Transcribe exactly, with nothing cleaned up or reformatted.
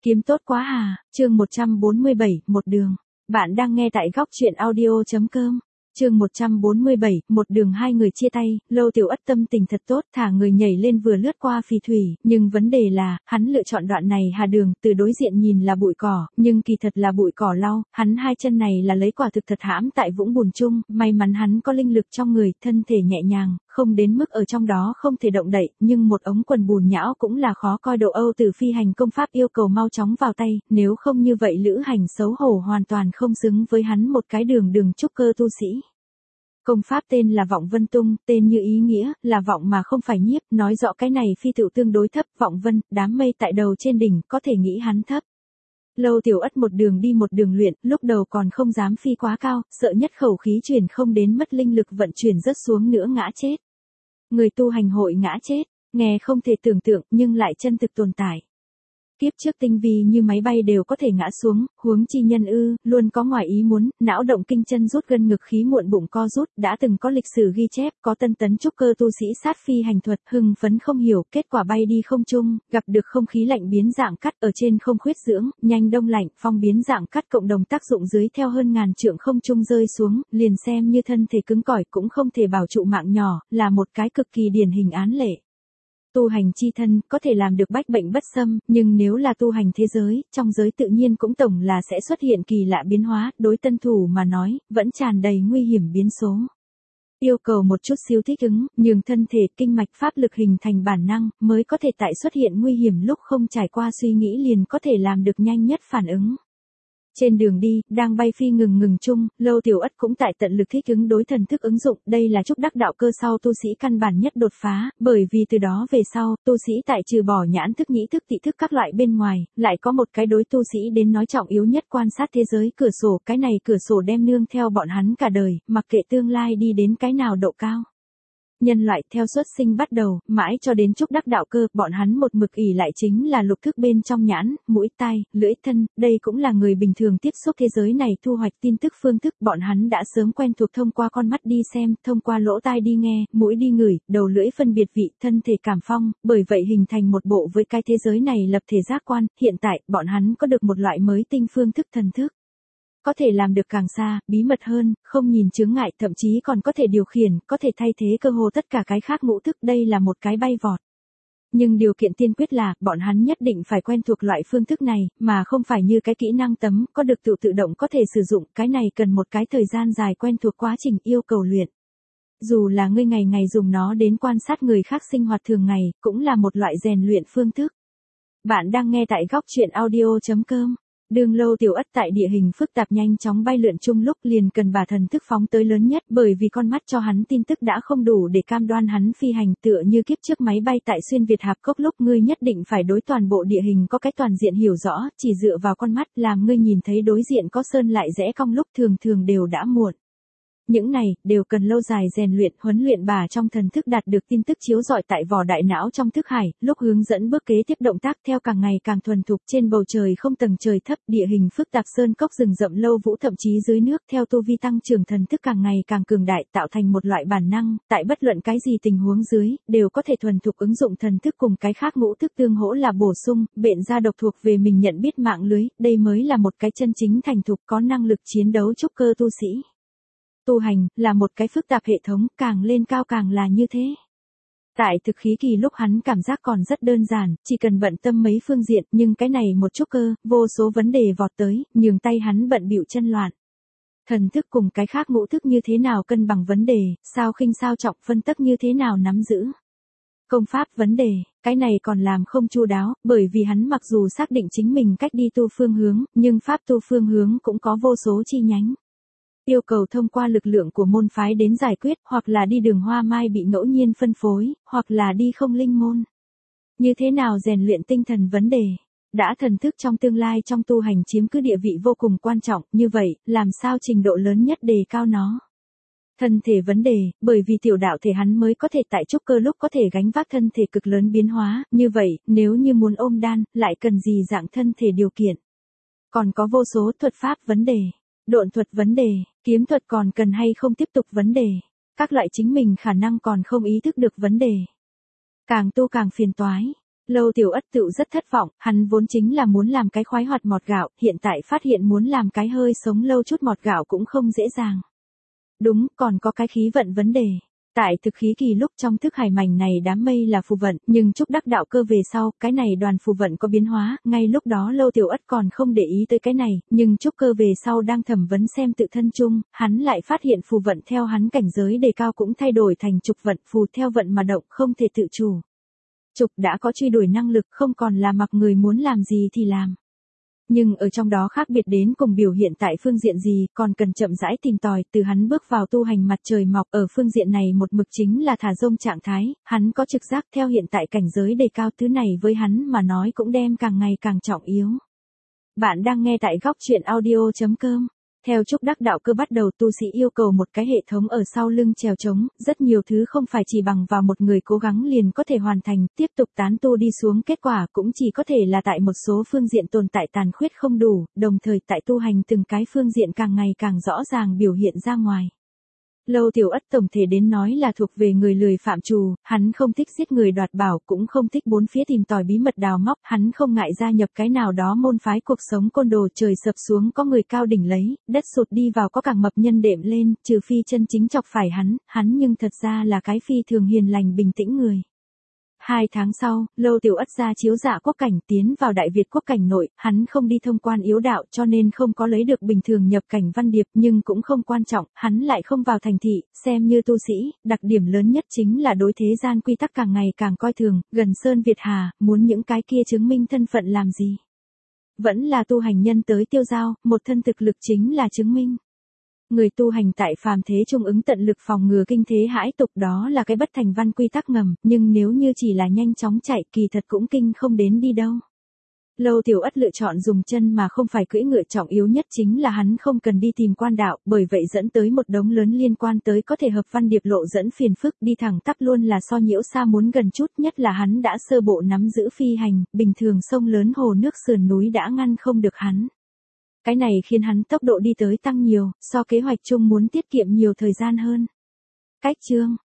Kiếm tốt quá à, chương một trăm bốn mươi bảy, một đường. Bạn đang nghe tại góc truyện audio.com. Chương một trăm bốn mươi bảy, một đường hai người chia tay, Lâu Tiểu Ất tâm tình thật tốt, thả người nhảy lên vừa lướt qua phì thủy, nhưng vấn đề là, hắn lựa chọn đoạn này hà đường, từ đối diện nhìn là bụi cỏ, nhưng kỳ thật là bụi cỏ lau, hắn hai chân này là lấy quả thực thật hãm tại vũng bùn chung, may mắn hắn có linh lực trong người, thân thể nhẹ nhàng, không đến mức ở trong đó không thể động đậy, nhưng một ống quần bùn nhão cũng là khó coi. Độ Âu Tử phi hành công pháp yêu cầu mau chóng vào tay, nếu không như vậy lữ hành xấu hổ hoàn toàn không xứng với hắn một cái đường đường trúc cơ tu sĩ. Công pháp tên là Vọng Vân Tung, tên như ý nghĩa, là vọng mà không phải nhiếp, nói rõ cái này phi tựu tương đối thấp, vọng vân, đám mây tại đầu trên đỉnh, có thể nghĩ hắn thấp. Lâu Tiểu Ất một đường đi một đường luyện, lúc đầu còn không dám phi quá cao, sợ nhất khẩu khí chuyển không đến mất linh lực vận chuyển rớt xuống nữa ngã chết. Người tu hành hội ngã chết, nghe không thể tưởng tượng nhưng lại chân thực tồn tại. Kiếp trước tinh vi như máy bay đều có thể ngã xuống, huống chi nhân ư, luôn có ngoài ý muốn, não động kinh chân rút gân ngực khí muộn bụng co rút, đã từng có lịch sử ghi chép, có tân tấn trúc cơ tu sĩ sát phi hành thuật, hưng phấn không hiểu, kết quả bay đi không trung, gặp được không khí lạnh biến dạng cắt ở trên không khuyết dưỡng, nhanh đông lạnh, phong biến dạng cắt cộng đồng tác dụng dưới theo hơn ngàn trượng không trung rơi xuống, liền xem như thân thể cứng cỏi cũng không thể bảo trụ mạng nhỏ, là một cái cực kỳ điển hình án lệ. Tu hành chi thân, có thể làm được bách bệnh bất xâm, nhưng nếu là tu hành thế giới, trong giới tự nhiên cũng tổng là sẽ xuất hiện kỳ lạ biến hóa, đối tân thủ mà nói, vẫn tràn đầy nguy hiểm biến số. Yêu cầu một chút xíu thích ứng, nhường thân thể, kinh mạch pháp lực hình thành bản năng, mới có thể tại xuất hiện nguy hiểm lúc không trải qua suy nghĩ liền có thể làm được nhanh nhất phản ứng. Trên đường đi, đang bay phi ngừng ngừng chung, Lâu Tiểu Ất cũng tại tận lực thích ứng đối thần thức ứng dụng, đây là trúc đắc đạo cơ sau tu sĩ căn bản nhất đột phá, bởi vì từ đó về sau, tu sĩ tại trừ bỏ nhãn thức nhĩ thức tị thức các loại bên ngoài, lại có một cái đối tu sĩ đến nói trọng yếu nhất quan sát thế giới cửa sổ, cái này cửa sổ đem nương theo bọn hắn cả đời, mặc kệ tương lai đi đến cái nào độ cao. Nhân loại theo xuất sinh bắt đầu, mãi cho đến trúc đắc đạo cơ, bọn hắn một mực ỷ lại chính là lục thức bên trong nhãn, mũi tai, lưỡi thân, đây cũng là người bình thường tiếp xúc thế giới này thu hoạch tin tức phương thức, bọn hắn đã sớm quen thuộc thông qua con mắt đi xem, thông qua lỗ tai đi nghe, mũi đi ngửi, đầu lưỡi phân biệt vị, thân thể cảm phong, bởi vậy hình thành một bộ với cái thế giới này lập thể giác quan, hiện tại, bọn hắn có được một loại mới tinh phương thức thần thức. Có thể làm được càng xa, bí mật hơn, không nhìn chướng ngại, thậm chí còn có thể điều khiển, có thể thay thế cơ hồ tất cả cái khác ngũ thức, đây là một cái bay vọt. Nhưng điều kiện tiên quyết là, bọn hắn nhất định phải quen thuộc loại phương thức này, mà không phải như cái kỹ năng tấm, có được tự tự động có thể sử dụng, cái này cần một cái thời gian dài quen thuộc quá trình yêu cầu luyện. Dù là ngươi ngày ngày dùng nó đến quan sát người khác sinh hoạt thường ngày, cũng là một loại rèn luyện phương thức. Bạn đang nghe tại góc truyện audio.com. Đường Lâu Tiểu Ất tại địa hình phức tạp nhanh chóng bay lượn chung lúc liền cần bà thần thức phóng tới lớn nhất, bởi vì con mắt cho hắn tin tức đã không đủ để cam đoan hắn phi hành, tựa như kiếp trước máy bay tại xuyên Việt hạp cốc lúc ngươi nhất định phải đối toàn bộ địa hình có cái toàn diện hiểu rõ, chỉ dựa vào con mắt làm ngươi nhìn thấy đối diện có sơn lại rẽ cong lúc thường thường đều đã muộn. Những này, đều cần lâu dài rèn luyện, huấn luyện bà trong thần thức đạt được tin tức chiếu rọi tại vỏ đại não trong thức hải, lúc hướng dẫn bước kế tiếp động tác theo càng ngày càng thuần thục trên bầu trời không tầng trời thấp, địa hình phức tạp sơn cốc rừng rậm lâu vũ thậm chí dưới nước theo tu vi tăng trưởng thần thức càng ngày càng cường đại tạo thành một loại bản năng, tại bất luận cái gì tình huống dưới, đều có thể thuần thục ứng dụng thần thức cùng cái khác ngũ thức tương hỗ là bổ sung, bện ra độc thuộc về mình nhận biết mạng lưới, đây mới là một cái chân chính thành thục có năng lực chiến đấu trúc cơ tu sĩ. Tu hành, là một cái phức tạp hệ thống, càng lên cao càng là như thế. Tại thực khí kỳ lúc hắn cảm giác còn rất đơn giản, chỉ cần bận tâm mấy phương diện, nhưng cái này một chút cơ, vô số vấn đề vọt tới, nhường tay hắn bận bịu chân loạn. Thần thức cùng cái khác ngũ thức như thế nào cân bằng vấn đề, sao khinh sao trọng phân tắc như thế nào nắm giữ. Công pháp vấn đề, cái này còn làm không chu đáo, bởi vì hắn mặc dù xác định chính mình cách đi tu phương hướng, nhưng pháp tu phương hướng cũng có vô số chi nhánh. Yêu cầu thông qua lực lượng của môn phái đến giải quyết, hoặc là đi đường hoa mai bị ngẫu nhiên phân phối, hoặc là đi không linh môn. Như thế nào rèn luyện tinh thần vấn đề? Đã thần thức trong tương lai trong tu hành chiếm cứ địa vị vô cùng quan trọng, như vậy, làm sao trình độ lớn nhất đề cao nó? Thân thể vấn đề, bởi vì tiểu đạo thể hắn mới có thể tại trúc cơ lúc có thể gánh vác thân thể cực lớn biến hóa, như vậy, nếu như muốn ôm đan, lại cần gì dạng thân thể điều kiện? Còn có vô số thuật pháp vấn đề. Độn thuật vấn đề, kiếm thuật còn cần hay không tiếp tục vấn đề, các loại chính mình khả năng còn không ý thức được vấn đề. Càng tu càng phiền toái, Lâu Tiểu Ất tựu rất thất vọng, hắn vốn chính là muốn làm cái khoái hoạt mọt gạo, hiện tại phát hiện muốn làm cái hơi sống lâu chút mọt gạo cũng không dễ dàng. Đúng, còn có cái khí vận vấn đề. Tại thực khí kỳ lúc trong thức hải mảnh này đám mây là phù vận, nhưng chúc đắc đạo cơ về sau, cái này đoàn phù vận có biến hóa, ngay lúc đó Lâu Tiểu Ất còn không để ý tới cái này, nhưng chúc cơ về sau đang thẩm vấn xem tự thân chung, hắn lại phát hiện phù vận theo hắn cảnh giới đề cao cũng thay đổi thành trục vận, phù theo vận mà động không thể tự chủ. Trục đã có truy đuổi năng lực không còn là mặc người muốn làm gì thì làm. Nhưng ở trong đó khác biệt đến cùng biểu hiện tại phương diện gì còn cần chậm rãi tìm tòi từ hắn bước vào tu hành mặt trời mọc ở phương diện này một mực chính là thả rông trạng thái, hắn có trực giác theo hiện tại cảnh giới đề cao thứ này với hắn mà nói cũng đem càng ngày càng trọng yếu. Bạn đang nghe tại góc truyện audio chấm com. Theo chúc đắc đạo cơ bắt đầu tu sĩ yêu cầu một cái hệ thống ở sau lưng trèo trống, rất nhiều thứ không phải chỉ bằng vào một người cố gắng liền có thể hoàn thành, tiếp tục tán tu đi xuống kết quả cũng chỉ có thể là tại một số phương diện tồn tại tàn khuyết không đủ, đồng thời tại tu hành từng cái phương diện càng ngày càng rõ ràng biểu hiện ra ngoài. Lâu Tiểu Ất tổng thể đến nói là thuộc về người lười phạm trù, hắn không thích giết người đoạt bảo, cũng không thích bốn phía tìm tòi bí mật đào móc, hắn không ngại gia nhập cái nào đó môn phái cuộc sống côn đồ, trời sập xuống có người cao đỉnh lấy, đất sụt đi vào có càng mập nhân đệm lên, trừ phi chân chính chọc phải hắn, hắn nhưng thật ra là cái phi thường hiền lành bình tĩnh người. Hai tháng sau, Lâu Tiểu Ất ra chiếu dạ quốc cảnh tiến vào Đại Việt quốc cảnh nội, hắn không đi thông quan yếu đạo cho nên không có lấy được bình thường nhập cảnh văn điệp nhưng cũng không quan trọng, hắn lại không vào thành thị, xem như tu sĩ, đặc điểm lớn nhất chính là đối thế gian quy tắc càng ngày càng coi thường, gần Sơn Việt Hà, muốn những cái kia chứng minh thân phận làm gì. Vẫn là tu hành nhân tới tiêu giao, một thân thực lực chính là chứng minh. Người tu hành tại phàm thế trung ứng tận lực phòng ngừa kinh thế hãi tục đó là cái bất thành văn quy tắc ngầm, nhưng nếu như chỉ là nhanh chóng chạy kỳ thật cũng kinh không đến đi đâu. Lâu Tiểu Ất lựa chọn dùng chân mà không phải cưỡi ngựa, trọng yếu nhất chính là hắn không cần đi tìm quan đạo, bởi vậy dẫn tới một đống lớn liên quan tới có thể hợp văn điệp lộ dẫn phiền phức, đi thẳng tắp luôn là so nhiễu xa muốn gần chút, nhất là hắn đã sơ bộ nắm giữ phi hành, bình thường sông lớn hồ nước sườn núi đã ngăn không được hắn. Cái này khiến hắn tốc độ đi tới tăng nhiều, so kế hoạch chung muốn tiết kiệm nhiều thời gian hơn. Cách chương